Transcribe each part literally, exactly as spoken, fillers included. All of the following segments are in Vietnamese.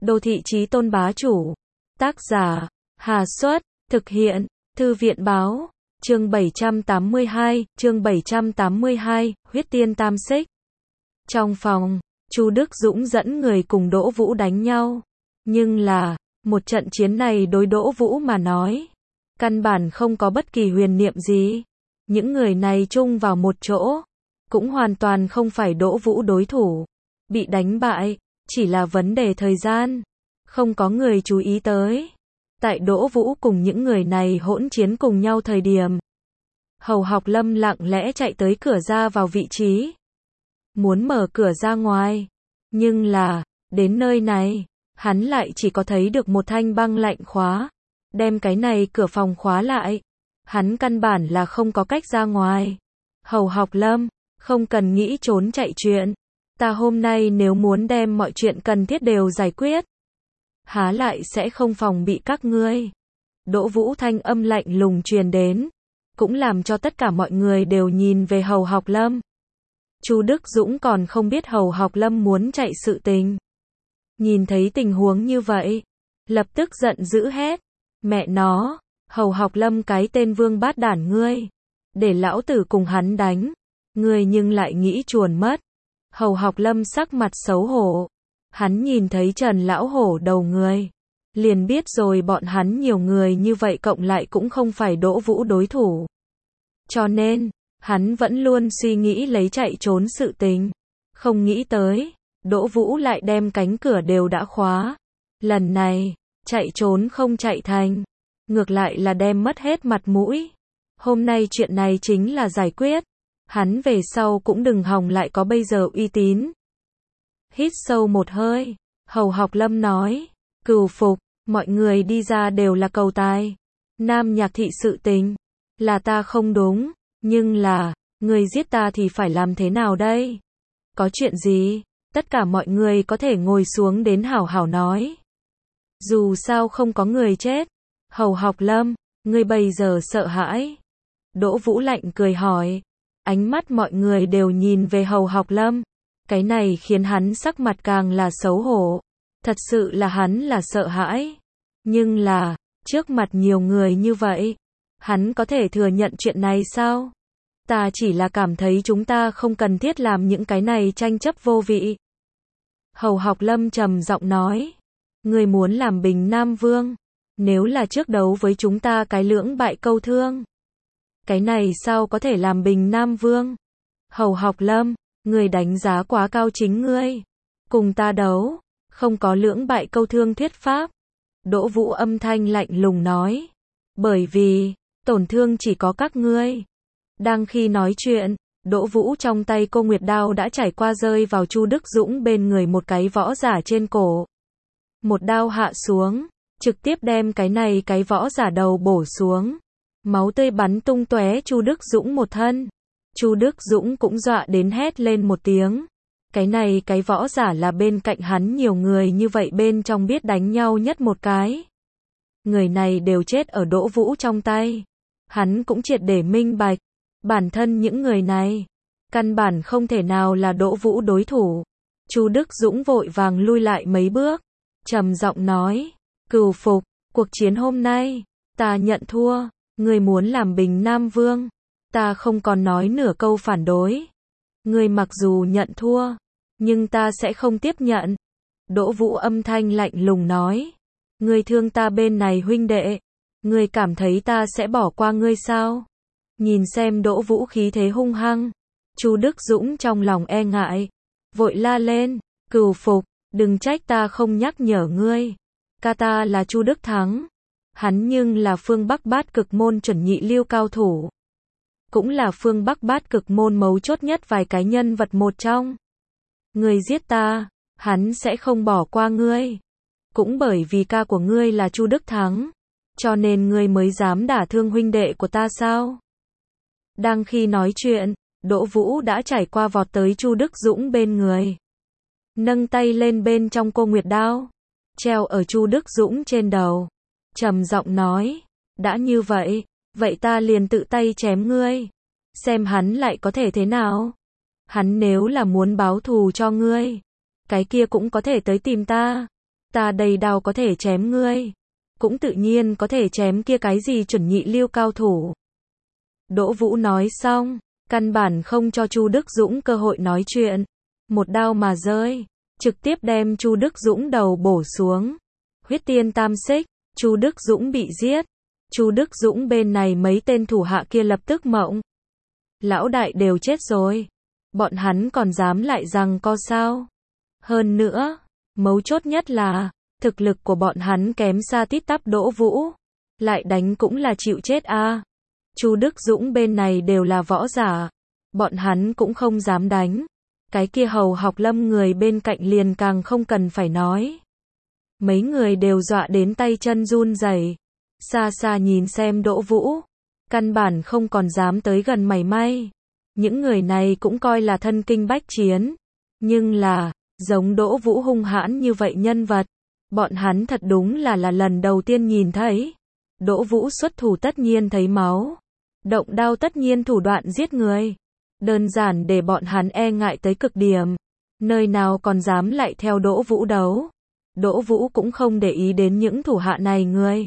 Đô thị chí tôn bá chủ. Tác giả, Hà Xuất, thực hiện, Thư viện báo, chương bảy trăm tám mươi hai, chương bảy trăm tám mươi hai, huyết tiên tam xích. Trong phòng, Chu Đức Dũng dẫn người cùng Đỗ Vũ đánh nhau. Nhưng là, một trận chiến này đối Đỗ Vũ mà nói, căn bản không có bất kỳ huyền niệm gì. Những người này chung vào một chỗ, cũng hoàn toàn không phải Đỗ Vũ đối thủ. Bị đánh bại, chỉ là vấn đề thời gian. Không có người chú ý tới. Tại Đỗ Vũ cùng những người này hỗn chiến cùng nhau thời điểm, Hầu Học Lâm lặng lẽ chạy tới cửa ra vào vị trí. Muốn mở cửa ra ngoài. Nhưng là, đến nơi này, hắn lại chỉ có thấy được một thanh băng lạnh khóa. Đem cái này cửa phòng khóa lại. Hắn căn bản là không có cách ra ngoài. Hầu Học Lâm, không cần nghĩ trốn chạy chuyện. Ta hôm nay nếu muốn đem mọi chuyện cần thiết đều giải quyết, há lại sẽ không phòng bị các ngươi. Đỗ Vũ thanh âm lạnh lùng truyền đến, cũng làm cho tất cả mọi người đều nhìn về Hầu Học Lâm. Chu Đức Dũng còn không biết Hầu Học Lâm muốn chạy sự tình. Nhìn thấy tình huống như vậy, lập tức giận dữ hét. Mẹ nó, Hầu Học Lâm cái tên vương bát đản ngươi. Để lão tử cùng hắn đánh. Ngươi nhưng lại nghĩ chuồn mất. Hầu Học Lâm sắc mặt xấu hổ. Hắn nhìn thấy Trần lão hổ đầu người, liền biết rồi bọn hắn nhiều người như vậy cộng lại cũng không phải Đỗ Vũ đối thủ. Cho nên, hắn vẫn luôn suy nghĩ lấy chạy trốn sự tình. Không nghĩ tới, Đỗ Vũ lại đem cánh cửa đều đã khóa. Lần này, chạy trốn không chạy thành, ngược lại là đem mất hết mặt mũi. Hôm nay chuyện này chính là giải quyết. Hắn về sau cũng đừng hòng lại có bây giờ uy tín. Hít sâu một hơi, Hầu Học Lâm nói, cừu phục, mọi người đi ra đều là cầu tài. Nam Nhạc thị sự tình, là ta không đúng, nhưng là, người giết ta thì phải làm thế nào đây? Có chuyện gì? Tất cả mọi người có thể ngồi xuống đến hảo hảo nói. Dù sao không có người chết. Hầu Học Lâm, ngươi bây giờ sợ hãi? Đỗ Vũ lạnh cười hỏi. Ánh mắt mọi người đều nhìn về Hầu Học Lâm. Cái này khiến hắn sắc mặt càng là xấu hổ. Thật sự là hắn là sợ hãi. Nhưng là, trước mặt nhiều người như vậy, hắn có thể thừa nhận chuyện này sao? Ta chỉ là cảm thấy chúng ta không cần thiết làm những cái này tranh chấp vô vị. Hầu Học Lâm trầm giọng nói. Ngươi muốn làm Bình Nam Vương. Nếu là trước đấu với chúng ta cái lưỡng bại câu thương. Cái này sao có thể làm Bình Nam Vương? Hầu Học Lâm, ngươi đánh giá quá cao chính ngươi. Cùng ta đấu, không có lưỡng bại câu thương thuyết pháp. Đỗ Vũ âm thanh lạnh lùng nói. Bởi vì, tổn thương chỉ có các ngươi. Đang khi nói chuyện, Đỗ Vũ trong tay cô Nguyệt Đao đã trải qua rơi vào Chu Đức Dũng bên người một cái võ giả trên cổ. Một đao hạ xuống, trực tiếp đem cái này cái võ giả đầu bổ xuống. Máu tươi bắn tung tóe Chu Đức Dũng một thân. Chu Đức Dũng cũng dọa đến hét lên một tiếng. Cái này cái võ giả là bên cạnh hắn nhiều người như vậy bên trong biết đánh nhau nhất một cái. Người này đều chết ở Đỗ Vũ trong tay. Hắn cũng triệt để minh bạch. Bản thân những người này, căn bản không thể nào là Đỗ Vũ đối thủ. Chu Đức Dũng vội vàng lui lại mấy bước. Trầm giọng nói. Cừu phục, cuộc chiến hôm nay, ta nhận thua. Ngươi muốn làm Bình Nam Vương, ta không còn nói nửa câu phản đối. Ngươi mặc dù nhận thua, nhưng ta sẽ không tiếp nhận. Đỗ Vũ âm thanh lạnh lùng nói. Ngươi thương ta bên này huynh đệ, ngươi cảm thấy ta sẽ bỏ qua ngươi sao? Nhìn xem Đỗ Vũ khí thế hung hăng, Chu Đức Dũng trong lòng e ngại, vội la lên, cừu phục, đừng trách ta không nhắc nhở ngươi. Ca ta là Chu Đức Thắng. Hắn nhưng là phương Bắc Bát Cực môn chuẩn nhị lưu cao thủ. Cũng là phương Bắc Bát Cực môn mấu chốt nhất vài cái nhân vật một trong. Ngươi giết ta, hắn sẽ không bỏ qua ngươi. Cũng bởi vì ca của ngươi là Chu Đức Thắng, cho nên ngươi mới dám đả thương huynh đệ của ta sao? Đang khi nói chuyện, Đỗ Vũ đã trải qua vọt tới Chu Đức Dũng bên người. Nâng tay lên bên trong cô Nguyệt Đao, treo ở Chu Đức Dũng trên đầu. Trầm giọng nói, đã như vậy, vậy ta liền tự tay chém ngươi. Xem hắn lại có thể thế nào. Hắn nếu là muốn báo thù cho ngươi, cái kia cũng có thể tới tìm ta. Ta đây đao có thể chém ngươi, cũng tự nhiên có thể chém kia cái gì chuẩn nhị lưu cao thủ. Đỗ Vũ nói xong, căn bản không cho Chu Đức Dũng cơ hội nói chuyện. Một đao mà rơi, trực tiếp đem Chu Đức Dũng đầu bổ xuống. Huyết tiên tam xích, Chu Đức Dũng bị giết. Chu Đức Dũng bên này mấy tên thủ hạ kia lập tức mộng. Lão đại đều chết rồi, bọn hắn còn dám lại rằng co sao? Hơn nữa, mấu chốt nhất là, thực lực của bọn hắn kém xa tít tắp Đỗ Vũ. Lại đánh cũng là chịu chết a. À. Chu Đức Dũng bên này đều là võ giả, bọn hắn cũng không dám đánh. Cái kia Hầu Học Lâm người bên cạnh liền càng không cần phải nói. Mấy người đều dọa đến tay chân run rẩy, xa xa nhìn xem Đỗ Vũ, căn bản không còn dám tới gần mảy may. Những người này cũng coi là thân kinh bách chiến, nhưng là, giống Đỗ Vũ hung hãn như vậy nhân vật, bọn hắn thật đúng là là lần đầu tiên nhìn thấy. Đỗ Vũ xuất thủ tất nhiên thấy máu, động đao tất nhiên thủ đoạn giết người, đơn giản để bọn hắn e ngại tới cực điểm, nơi nào còn dám lại theo Đỗ Vũ đấu. Đỗ Vũ cũng không để ý đến những thủ hạ này người.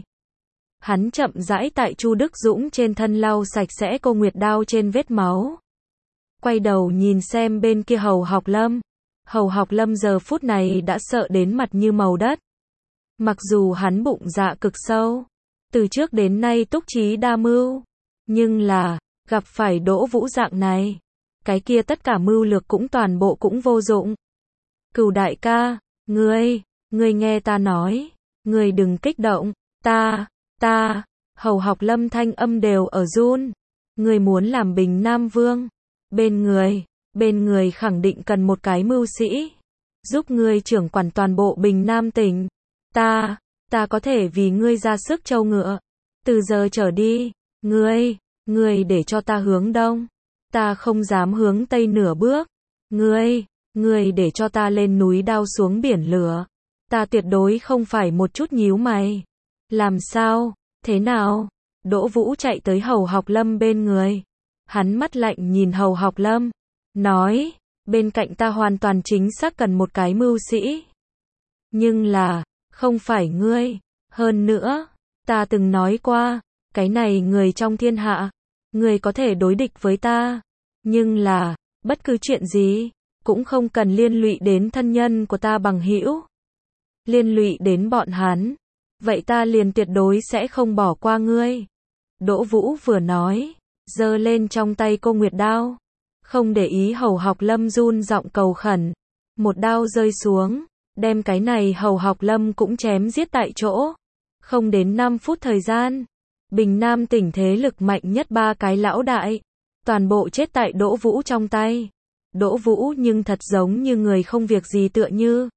Hắn chậm rãi tại Chu Đức Dũng trên thân lau sạch sẽ cô nguyệt đao trên vết máu. Quay đầu nhìn xem bên kia Hầu Học Lâm. Hầu Học Lâm giờ phút này đã sợ đến mặt như màu đất. Mặc dù hắn bụng dạ cực sâu, từ trước đến nay túc trí đa mưu, nhưng là, gặp phải Đỗ Vũ dạng này, cái kia tất cả mưu lược cũng toàn bộ cũng vô dụng. Cửu đại ca, ngươi, ngươi nghe ta nói, ngươi đừng kích động, ta, ta, Hầu Học Lâm thanh âm đều ở run, ngươi muốn làm Bình Nam Vương, bên người, bên người khẳng định cần một cái mưu sĩ, giúp ngươi trưởng quản toàn bộ Bình Nam tỉnh, ta, ta có thể vì ngươi ra sức trâu ngựa, từ giờ trở đi, ngươi, ngươi để cho ta hướng đông, ta không dám hướng tây nửa bước, ngươi, ngươi để cho ta lên núi đao xuống biển lửa, ta tuyệt đối không phải một chút nhíu mày. Làm sao, thế nào? Đỗ Vũ chạy tới Hầu Học Lâm bên người, hắn mắt lạnh nhìn Hầu Học Lâm, nói, bên cạnh ta hoàn toàn chính xác cần một cái mưu sĩ. Nhưng là, không phải ngươi, hơn nữa, ta từng nói qua, cái này người trong thiên hạ, người có thể đối địch với ta, nhưng là, bất cứ chuyện gì, cũng không cần liên lụy đến thân nhân của ta bằng hữu. Liên lụy đến bọn hắn, vậy ta liền tuyệt đối sẽ không bỏ qua ngươi. Đỗ Vũ vừa nói, giơ lên trong tay cô nguyệt đao, không để ý Hầu Học Lâm run giọng cầu khẩn, một đao rơi xuống, đem cái này Hầu Học Lâm cũng chém giết tại chỗ. Không đến năm phút thời gian, Bình Nam tỉnh thế lực mạnh nhất ba cái lão đại, toàn bộ chết tại Đỗ Vũ trong tay. Đỗ Vũ nhưng thật giống như người không việc gì tựa như.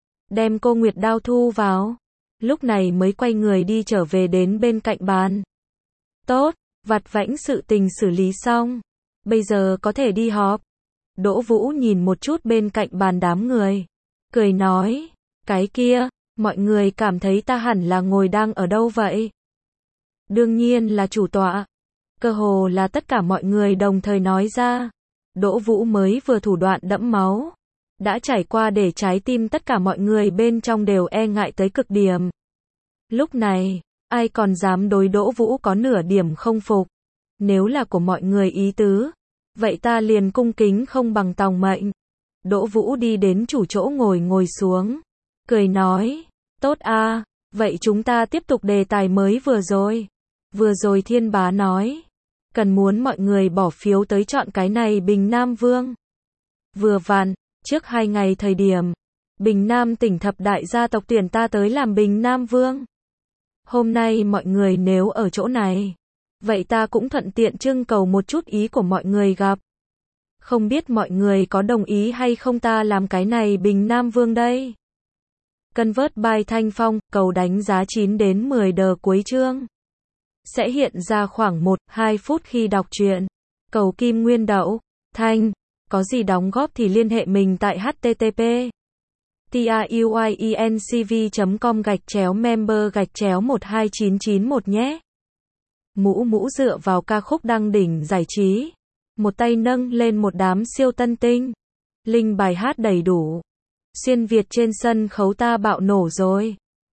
Đem cô nguyệt đao thu vào, lúc này mới quay người đi trở về đến bên cạnh bàn. Tốt, vặt vãnh sự tình xử lý xong, bây giờ có thể đi họp. Đỗ Vũ nhìn một chút bên cạnh bàn đám người, cười nói, cái kia, mọi người cảm thấy ta hẳn là ngồi đang ở đâu vậy? Đương nhiên là chủ tọa. Cơ hồ là tất cả mọi người đồng thời nói ra. Đỗ Vũ mới vừa thủ đoạn đẫm máu, đã trải qua để trái tim tất cả mọi người bên trong đều e ngại tới cực điểm. Lúc này, ai còn dám đối Đỗ Vũ có nửa điểm không phục? Nếu là của mọi người ý tứ, vậy ta liền cung kính không bằng tòng mệnh. Đỗ Vũ đi đến chủ chỗ ngồi ngồi xuống, cười nói, tốt a, vậy chúng ta tiếp tục đề tài mới vừa rồi. Vừa rồi Thiên Bá nói, cần muốn mọi người bỏ phiếu tới chọn cái này Bình Nam Vương. Vừa vặn, trước hai ngày thời điểm, Bình Nam tỉnh thập đại gia tộc tuyển ta tới làm Bình Nam Vương. Hôm nay mọi người nếu ở chỗ này, vậy ta cũng thuận tiện trưng cầu một chút ý của mọi người gặp. Không biết mọi người có đồng ý hay không ta làm cái này Bình Nam Vương đây? Convert by Thanh Phong, cầu đánh giá chín đến mười đờ cuối chương. Sẽ hiện ra khoảng một đến hai phút khi đọc truyện. Cầu Kim Nguyên Đậu, Thanh, có gì đóng góp thì liên hệ mình tại http truyencv chấm com gạch chéo member gạch chéo một hai chín chín một nhé. Mũ mũ dựa vào ca khúc đăng đỉnh giải trí. Một tay nâng lên một đám siêu tân tinh. Link bài hát đầy đủ. Xuyên Việt trên sân khấu ta bạo nổ rồi.